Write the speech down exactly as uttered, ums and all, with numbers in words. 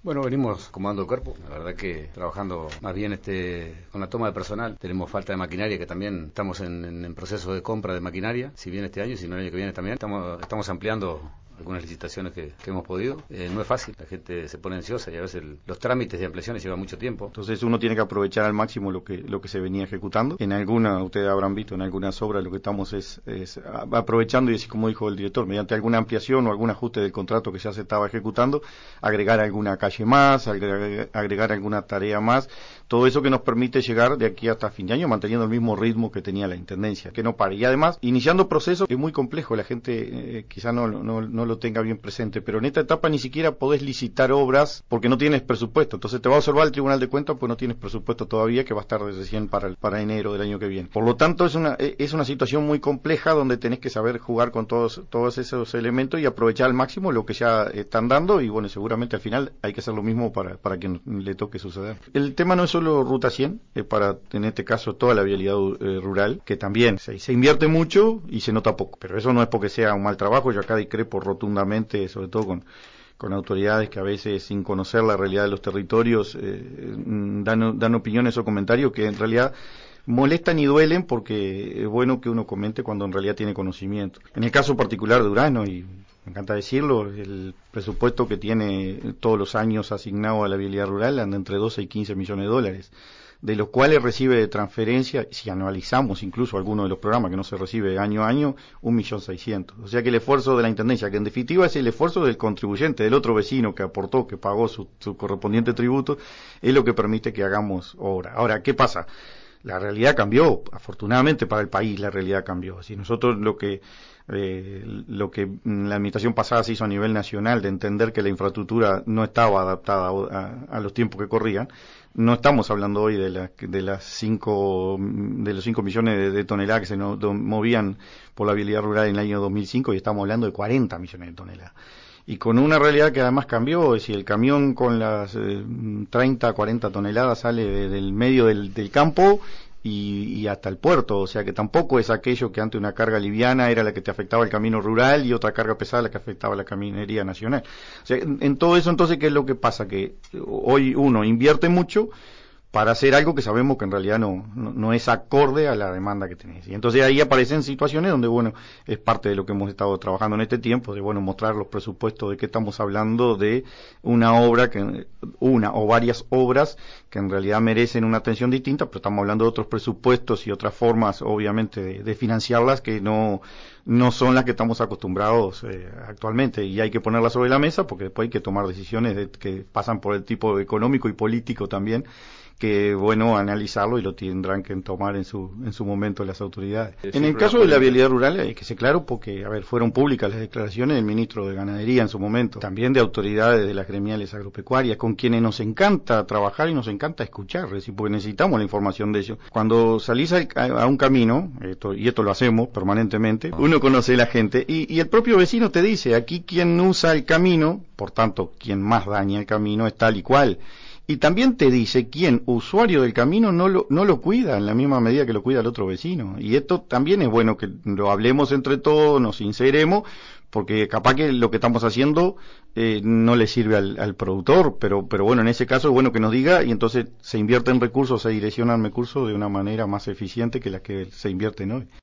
Bueno, venimos comando el cuerpo, la verdad que trabajando más bien este con la toma de personal. Tenemos falta de maquinaria, que también estamos en, en, en proceso de compra de maquinaria, si bien este año, si no el año que viene también. Estamos, estamos ampliando algunas licitaciones que, que hemos podido. Eh, no es fácil, la gente se pone ansiosa y a veces el, los trámites de ampliaciones llevan mucho tiempo. Entonces uno tiene que aprovechar al máximo lo que lo que se venía ejecutando. En alguna, ustedes habrán visto, en algunas obras lo que estamos es, es aprovechando, y así como dijo el director, mediante alguna ampliación o algún ajuste del contrato que ya se estaba ejecutando, agregar alguna calle más, agregar, agregar alguna tarea más, todo eso que nos permite llegar de aquí hasta fin de año manteniendo el mismo ritmo que tenía la Intendencia, que no pare. Y además, iniciando procesos que es muy complejo, la gente eh, quizá no, no, no lo tenga bien presente, pero en esta etapa ni siquiera podés licitar obras porque no tienes presupuesto. Entonces te va a observar el Tribunal de Cuentas pues no tienes presupuesto todavía, que va a estar recién para, para enero del año que viene. Por lo tanto, es una, es una situación muy compleja donde tenés que saber jugar con todos, todos esos elementos y aprovechar al máximo lo que ya están dando, y bueno, seguramente al final hay que hacer lo mismo para, para quien le toque suceder. El tema no es solo Ruta cien, es para, en este caso, toda la vialidad eh, rural, que también se, se invierte mucho y se nota poco, pero eso no es porque sea un mal trabajo. Yo acá discrepo rotundamente, sobre todo con con autoridades que a veces, sin conocer la realidad de los territorios, eh, dan, dan opiniones o comentarios que en realidad molestan y duelen, porque es bueno que uno comente cuando en realidad tiene conocimiento. En el caso particular de Durazno, y me encanta decirlo, el presupuesto que tiene todos los años asignado a la vialidad rural anda entre doce y quince millones de dólares, de los cuales recibe de transferencia, si analizamos incluso algunos de los programas que no se recibe año a año, un millón seiscientos. O sea que el esfuerzo de la Intendencia, que en definitiva es el esfuerzo del contribuyente, del otro vecino que aportó, que pagó su, su correspondiente tributo, es lo que permite que hagamos obra. Ahora, ¿qué pasa? La realidad cambió, afortunadamente para el país la realidad cambió. Si nosotros lo que eh, lo que la administración pasada se hizo a nivel nacional, de entender que la infraestructura no estaba adaptada a, a los tiempos que corrían, no estamos hablando hoy de, la, de las cinco de los cinco millones de, de toneladas que se no, do, movían por la vialidad rural en el año dos mil cinco, y estamos hablando de cuarenta millones de toneladas. Y con una realidad que además cambió, es decir, el camión con las eh, treinta, cuarenta toneladas sale de, del medio del, del campo y, y hasta el puerto, o sea que tampoco es aquello que antes una carga liviana era la que te afectaba el camino rural y otra carga pesada la que afectaba la caminería nacional. O sea, en, en todo eso, entonces, ¿qué es lo que pasa? Que hoy uno invierte mucho para hacer algo que sabemos que en realidad no, no, no es acorde a la demanda que tenés. Y entonces ahí aparecen situaciones donde, bueno, es parte de lo que hemos estado trabajando en este tiempo, de, bueno, mostrar los presupuestos, de que estamos hablando de una obra, que una o varias obras que en realidad merecen una atención distinta, pero estamos hablando de otros presupuestos y otras formas, obviamente, de, de financiarlas que no, no son las que estamos acostumbrados eh, actualmente. Y hay que ponerlas sobre la mesa, porque después hay que tomar decisiones de, que pasan por el tipo económico y político también, que bueno analizarlo, y lo tendrán que tomar en su en su momento las autoridades. Sí, en el caso de la vialidad rural hay que ser claro, porque a ver, fueron públicas las declaraciones del ministro de Ganadería en su momento, también de autoridades de las gremiales agropecuarias, con quienes nos encanta trabajar y nos encanta escuchar, es decir, porque necesitamos la información de ellos. Cuando salís a, a un camino, esto, y esto lo hacemos permanentemente, uno conoce a la gente, y, y el propio vecino te dice, aquí quien usa el camino, por tanto, quien más daña el camino es tal y cual. Y también te dice quién, usuario del camino, no lo, no lo cuida en la misma medida que lo cuida el otro vecino. Y esto también es bueno que lo hablemos entre todos, nos sinceremos, porque capaz que lo que estamos haciendo eh, no le sirve al, al productor, pero, pero bueno, en ese caso es bueno que nos diga, y entonces se invierten recursos, se direccionan recursos de una manera más eficiente que la que se invierten hoy.